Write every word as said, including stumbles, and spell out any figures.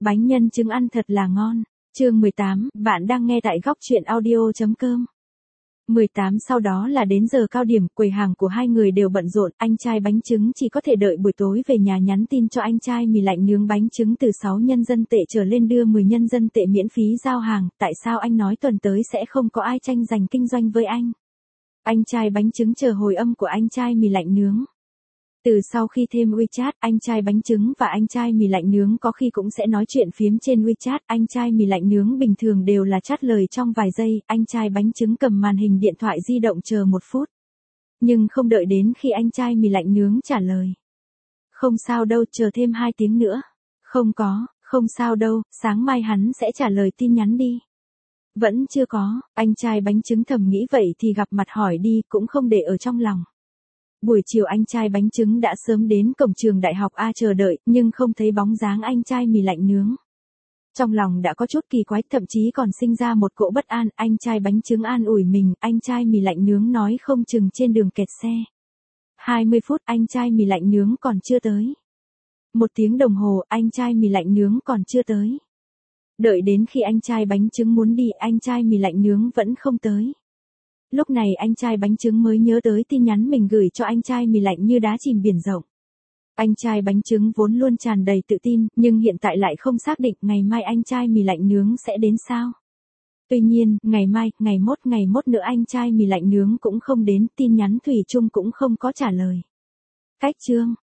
Bánh nhân trứng ăn thật là ngon. Chương mười tám, bạn đang nghe tại góc truyện audio chấm com. mười tám Sau đó là đến giờ cao điểm, quầy hàng của hai người đều bận rộn, anh trai bánh trứng chỉ có thể đợi buổi tối về nhà nhắn tin cho anh trai mì lạnh nướng bánh trứng từ sáu nhân dân tệ trở lên đưa mười nhân dân tệ miễn phí giao hàng, tại sao anh nói tuần tới sẽ không có ai tranh giành kinh doanh với anh. Anh trai bánh trứng chờ hồi âm của anh trai mì lạnh nướng. Từ sau khi thêm WeChat, anh trai bánh trứng và anh trai mì lạnh nướng có khi cũng sẽ nói chuyện phiếm trên WeChat, anh trai mì lạnh nướng bình thường đều là chat lời trong vài giây, anh trai bánh trứng cầm màn hình điện thoại di động chờ một phút. Nhưng không đợi đến khi anh trai mì lạnh nướng trả lời. Không sao đâu, chờ thêm hai tiếng nữa. Không có, không sao đâu, sáng mai hắn sẽ trả lời tin nhắn đi. Vẫn chưa có, anh trai bánh trứng thầm nghĩ vậy thì gặp mặt hỏi đi, cũng không để ở trong lòng. Buổi chiều anh trai bánh trứng đã sớm đến cổng trường đại học A chờ đợi, nhưng không thấy bóng dáng anh trai mì lạnh nướng. Trong lòng đã có chút kỳ quái, thậm chí còn sinh ra một cỗ bất an, anh trai bánh trứng an ủi mình, anh trai mì lạnh nướng nói không chừng trên đường kẹt xe. hai mươi phút anh trai mì lạnh nướng còn chưa tới. Một tiếng đồng hồ anh trai mì lạnh nướng còn chưa tới. Đợi đến khi anh trai bánh trứng muốn đi, anh trai mì lạnh nướng vẫn không tới. Lúc này anh trai bánh trứng mới nhớ tới tin nhắn mình gửi cho anh trai mì lạnh như đá chìm biển rộng. Anh trai bánh trứng vốn luôn tràn đầy tự tin, nhưng hiện tại lại không xác định ngày mai anh trai mì lạnh nướng sẽ đến sao. Tuy nhiên, ngày mai, ngày mốt, ngày mốt nữa anh trai mì lạnh nướng cũng không đến, tin nhắn thủy chung cũng không có trả lời. Cách chương,